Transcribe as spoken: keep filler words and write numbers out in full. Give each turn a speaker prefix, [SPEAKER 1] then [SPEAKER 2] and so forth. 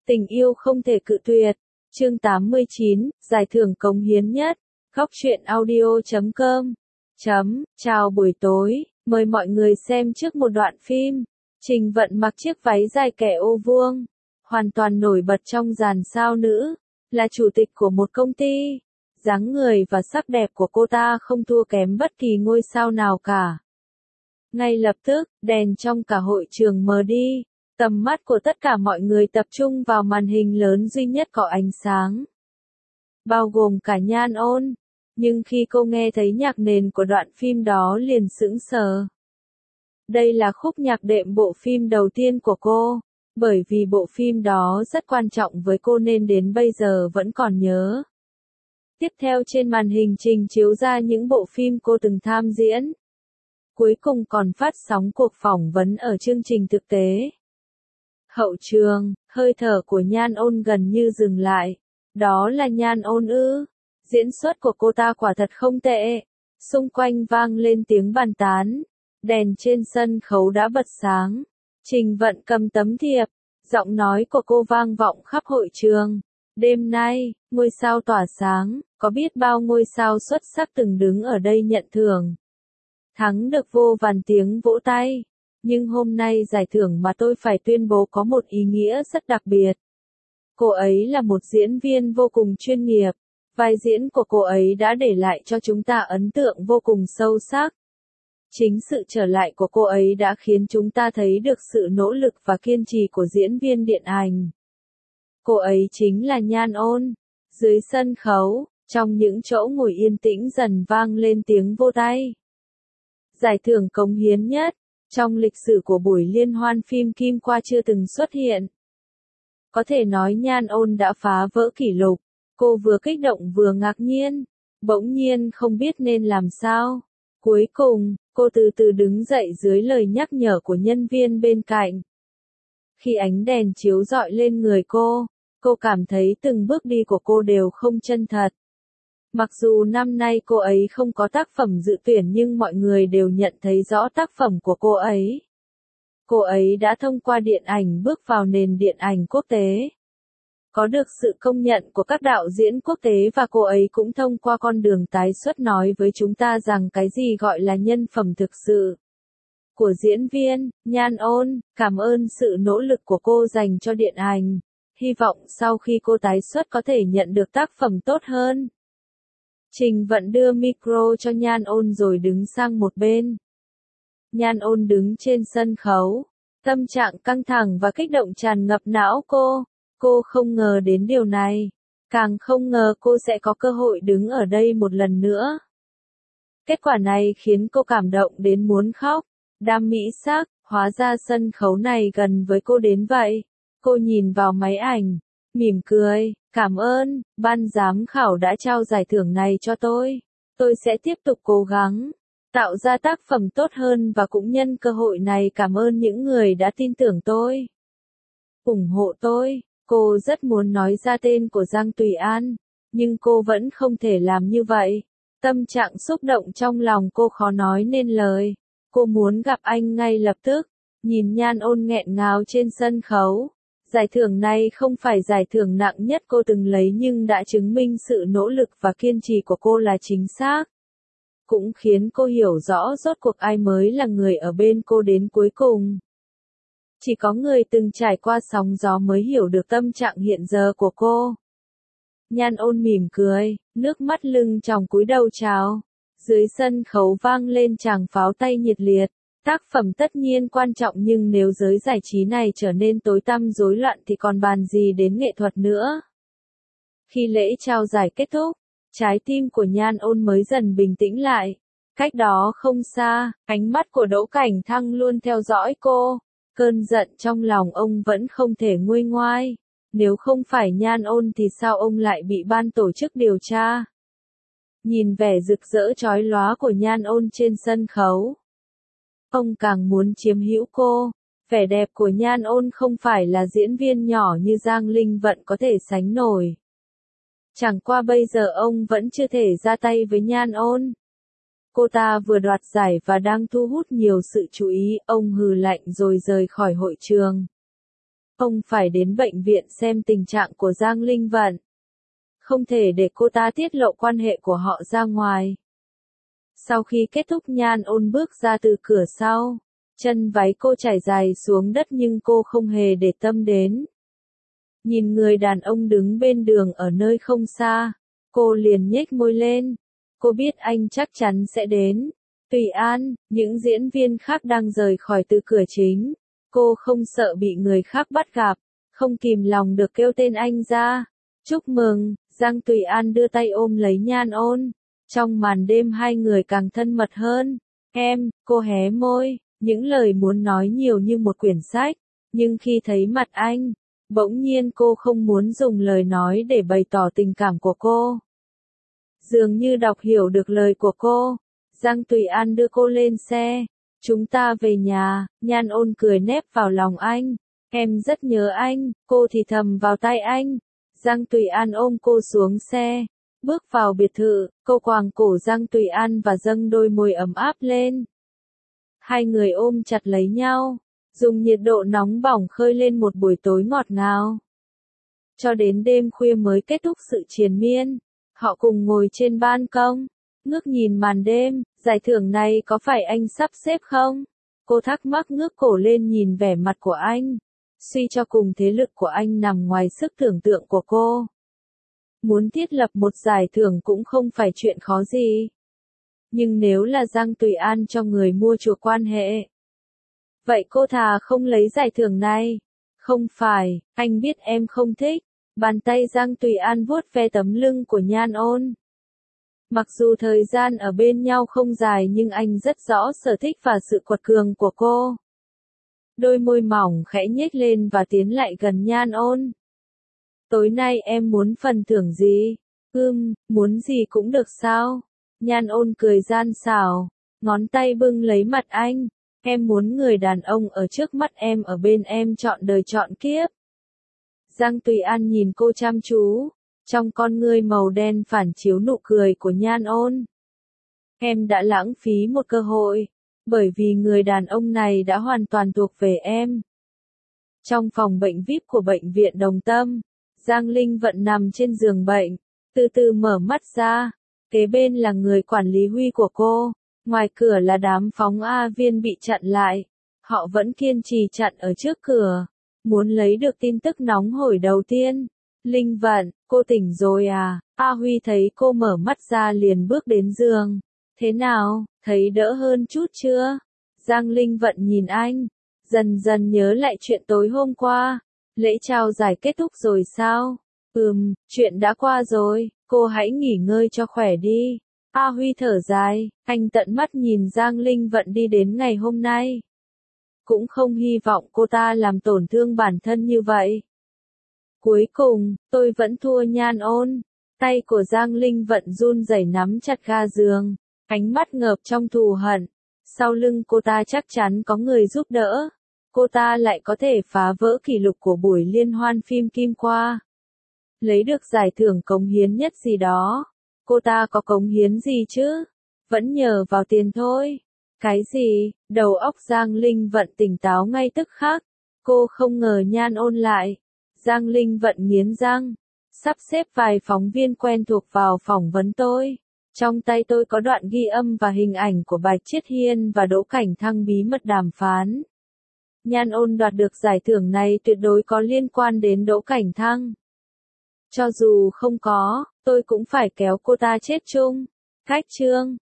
[SPEAKER 1] Tình yêu không thể cự tuyệt. Chương tám mươi chín, giải thưởng cống hiến nhất. Góc truyện audio chấm com. Chấm, chào buổi tối, mời mọi người xem trước một đoạn phim. Trình Vận mặc chiếc váy dài kẻ ô vuông, hoàn toàn nổi bật trong dàn sao nữ, là chủ tịch của một công ty. Dáng người và sắc đẹp của cô ta không thua kém bất kỳ ngôi sao nào cả. Ngay lập tức, đèn trong cả hội trường mờ đi, tầm mắt của tất cả mọi người tập trung vào màn hình lớn duy nhất có ánh sáng. Bao gồm cả Nhan Ôn, nhưng khi cô nghe thấy nhạc nền của đoạn phim đó liền sững sờ. Đây là khúc nhạc đệm bộ phim đầu tiên của cô, bởi vì bộ phim đó rất quan trọng với cô nên đến bây giờ vẫn còn nhớ. Tiếp theo trên màn hình trình chiếu ra những bộ phim cô từng tham diễn. Cuối cùng còn phát sóng cuộc phỏng vấn ở chương trình thực tế. Hậu trường, hơi thở của Nhan Ôn gần như dừng lại. Đó là Nhan Ôn ư? Diễn xuất của cô ta quả thật không tệ. Xung quanh vang lên tiếng bàn tán. Đèn trên sân khấu đã bật sáng. Trình Vận cầm tấm thiệp. Giọng nói của cô vang vọng khắp hội trường. Đêm nay, ngôi sao tỏa sáng, có biết bao ngôi sao xuất sắc từng đứng ở đây nhận thưởng. Thắng được vô vàn tiếng vỗ tay. Nhưng hôm nay giải thưởng mà tôi phải tuyên bố có một ý nghĩa rất đặc biệt. Cô ấy là một diễn viên vô cùng chuyên nghiệp. Vai diễn của cô ấy đã để lại cho chúng ta ấn tượng vô cùng sâu sắc. Chính sự trở lại của cô ấy đã khiến chúng ta thấy được sự nỗ lực và kiên trì của diễn viên điện ảnh. Cô ấy chính là Nhan Ôn. Dưới sân khấu, trong những chỗ ngồi yên tĩnh dần vang lên tiếng vỗ tay. Giải thưởng cống hiến nhất, trong lịch sử của buổi liên hoan phim Kim Qua chưa từng xuất hiện. Có thể nói Nhan Ôn đã phá vỡ kỷ lục. Cô vừa kích động vừa ngạc nhiên, bỗng nhiên không biết nên làm sao. Cuối cùng, cô từ từ đứng dậy dưới lời nhắc nhở của nhân viên bên cạnh. Khi ánh đèn chiếu rọi lên người cô, cô cảm thấy từng bước đi của cô đều không chân thật. Mặc dù năm nay cô ấy không có tác phẩm dự tuyển nhưng mọi người đều nhận thấy rõ tác phẩm của cô ấy. Cô ấy đã thông qua điện ảnh bước vào nền điện ảnh quốc tế. Có được sự công nhận của các đạo diễn quốc tế và cô ấy cũng thông qua con đường tái xuất nói với chúng ta rằng cái gì gọi là nhân phẩm thực sự. Của diễn viên, Nhan Ôn, cảm ơn sự nỗ lực của cô dành cho điện ảnh. Hy vọng sau khi cô tái xuất có thể nhận được tác phẩm tốt hơn. Trình Vận đưa micro cho Nhan Ôn rồi đứng sang một bên. Nhan Ôn đứng trên sân khấu. Tâm trạng căng thẳng và kích động tràn ngập não cô. Cô không ngờ đến điều này. Càng không ngờ cô sẽ có cơ hội đứng ở đây một lần nữa. Kết quả này khiến cô cảm động đến muốn khóc. Đam mỹ sắc, hóa ra sân khấu này gần với cô đến vậy. Cô nhìn vào máy ảnh, mỉm cười, cảm ơn, ban giám khảo đã trao giải thưởng này cho tôi. Tôi sẽ tiếp tục cố gắng, tạo ra tác phẩm tốt hơn và cũng nhân cơ hội này cảm ơn những người đã tin tưởng tôi. Ủng hộ tôi, cô rất muốn nói ra tên của Giang Tùy An, nhưng cô vẫn không thể làm như vậy. Tâm trạng xúc động trong lòng cô khó nói nên lời. Cô muốn gặp anh ngay lập tức, nhìn Nhan Ôn nghẹn ngào trên sân khấu. Giải thưởng này không phải giải thưởng nặng nhất cô từng lấy nhưng đã chứng minh sự nỗ lực và kiên trì của cô là chính xác. Cũng khiến cô hiểu rõ rốt cuộc ai mới là người ở bên cô đến cuối cùng. Chỉ có người từng trải qua sóng gió mới hiểu được tâm trạng hiện giờ của cô. Nhan Ôn mỉm cười, nước mắt lưng tròng cúi đầu chào. Dưới sân khấu vang lên tràng pháo tay nhiệt liệt. Tác phẩm tất nhiên quan trọng nhưng nếu giới giải trí này trở nên tối tăm rối loạn thì còn bàn gì đến nghệ thuật nữa. Khi lễ trao giải kết thúc, trái tim của Nhan Ôn mới dần bình tĩnh lại. Cách đó không xa, ánh mắt của Đỗ Cảnh Thăng luôn theo dõi cô. Cơn giận trong lòng ông vẫn không thể nguôi ngoai. Nếu không phải Nhan Ôn thì sao ông lại bị ban tổ chức điều tra? Nhìn vẻ rực rỡ chói lóa của Nhan Ôn trên sân khấu. Ông càng muốn chiếm hữu cô. Vẻ đẹp của Nhan Ôn không phải là diễn viên nhỏ như Giang Linh Vận có thể sánh nổi. Chẳng qua bây giờ ông vẫn chưa thể ra tay với Nhan Ôn. Cô ta vừa đoạt giải và đang thu hút nhiều sự chú ý, ông hừ lạnh rồi rời khỏi hội trường. Ông phải đến bệnh viện xem tình trạng của Giang Linh Vận. Không thể để cô ta tiết lộ quan hệ của họ ra ngoài. Sau khi kết thúc Nhan Ôn bước ra từ cửa sau. Chân váy cô trải dài xuống đất nhưng cô không hề để tâm đến. Nhìn người đàn ông đứng bên đường ở nơi không xa. Cô liền nhếch môi lên. Cô biết anh chắc chắn sẽ đến. Tùy An, những diễn viên khác đang rời khỏi từ cửa chính. Cô không sợ bị người khác bắt gặp. Không kìm lòng được kêu tên anh ra. Chúc mừng, Giang Tùy An đưa tay ôm lấy Nhan Ôn. Trong màn đêm hai người càng thân mật hơn. Em, cô hé môi, những lời muốn nói nhiều như một quyển sách. Nhưng khi thấy mặt anh, bỗng nhiên cô không muốn dùng lời nói để bày tỏ tình cảm của cô. Dường như đọc hiểu được lời của cô. Giang Tùy An đưa cô lên xe. Chúng ta về nhà, Nhan Ôn cười nép vào lòng anh. Em rất nhớ anh, cô thì thầm vào tai anh. Giang Tùy An ôm cô xuống xe. Bước vào biệt thự, cô quàng cổ Giang Tùy An và dâng đôi môi ấm áp lên. Hai người ôm chặt lấy nhau, dùng nhiệt độ nóng bỏng khơi lên một buổi tối ngọt ngào. Cho đến đêm khuya mới kết thúc sự triền miên, họ cùng ngồi trên ban công, ngước nhìn màn đêm, giải thưởng này có phải anh sắp xếp không? Cô thắc mắc ngước cổ lên nhìn vẻ mặt của anh. Suy cho cùng thế lực của anh nằm ngoài sức tưởng tượng của cô. Muốn thiết lập một giải thưởng cũng không phải chuyện khó gì. Nhưng nếu là Giang Tùy An cho người mua chuộc quan hệ, vậy cô thà không lấy giải thưởng này. Không phải, anh biết em không thích. Bàn tay Giang Tùy An vuốt ve tấm lưng của Nhan Ôn. Mặc dù thời gian ở bên nhau không dài nhưng anh rất rõ sở thích và sự quật cường của cô. Đôi môi mỏng khẽ nhếch lên và tiến lại gần Nhan Ôn. Tối nay em muốn phần thưởng gì? Ừm, muốn gì cũng được sao? Nhan Ôn cười gian xảo, ngón tay bưng lấy mặt anh. Em muốn người đàn ông ở trước mắt em ở bên em trọn đời trọn kiếp. Giang Tùy An nhìn cô chăm chú, trong con ngươi màu đen phản chiếu nụ cười của Nhan Ôn. Em đã lãng phí một cơ hội, bởi vì người đàn ông này đã hoàn toàn thuộc về em. Trong phòng bệnh vi ai pi của bệnh viện Đồng Tâm, Giang Linh Vận nằm trên giường bệnh, từ từ mở mắt ra. Kế bên là người quản lý Huy của cô, ngoài cửa là đám phóng A viên bị chặn lại. Họ vẫn kiên trì chặn ở trước cửa, muốn lấy được tin tức nóng hổi đầu tiên. Linh Vận, cô tỉnh rồi à? A Huy thấy cô mở mắt ra liền bước đến giường. Thế nào, thấy đỡ hơn chút chưa? Giang Linh Vận nhìn anh, dần dần nhớ lại chuyện tối hôm qua. Lễ trao giải kết thúc rồi sao? Ừm, chuyện đã qua rồi, cô hãy nghỉ ngơi cho khỏe đi. A Huy thở dài, anh tận mắt nhìn Giang Linh Vận đi đến ngày hôm nay. Cũng không hy vọng cô ta làm tổn thương bản thân như vậy. Cuối cùng, tôi vẫn thua Nhan Ôn. Tay của Giang Linh Vận run rẩy nắm chặt ga giường, ánh mắt ngợp trong thù hận. Sau lưng cô ta chắc chắn có người giúp đỡ. Cô ta lại có thể phá vỡ kỷ lục của buổi liên hoan phim Kim Qua. Lấy được giải thưởng cống hiến nhất gì đó. Cô ta có cống hiến gì chứ? Vẫn nhờ vào tiền thôi. Cái gì? Đầu óc Giang Linh Vận tỉnh táo ngay tức khắc. Cô không ngờ Nhan Ôn lại. Giang Linh Vận nghiến răng. Sắp xếp vài phóng viên quen thuộc vào phỏng vấn tôi. Trong tay tôi có đoạn ghi âm và hình ảnh của Bạch Chiết Hiên và Đỗ Cảnh Thăng bí mật đàm phán. Nhan Ôn đoạt được giải thưởng này tuyệt đối có liên quan đến Đỗ Cảnh Thăng. Cho dù không có, tôi cũng phải kéo cô ta chết chung. Cách chương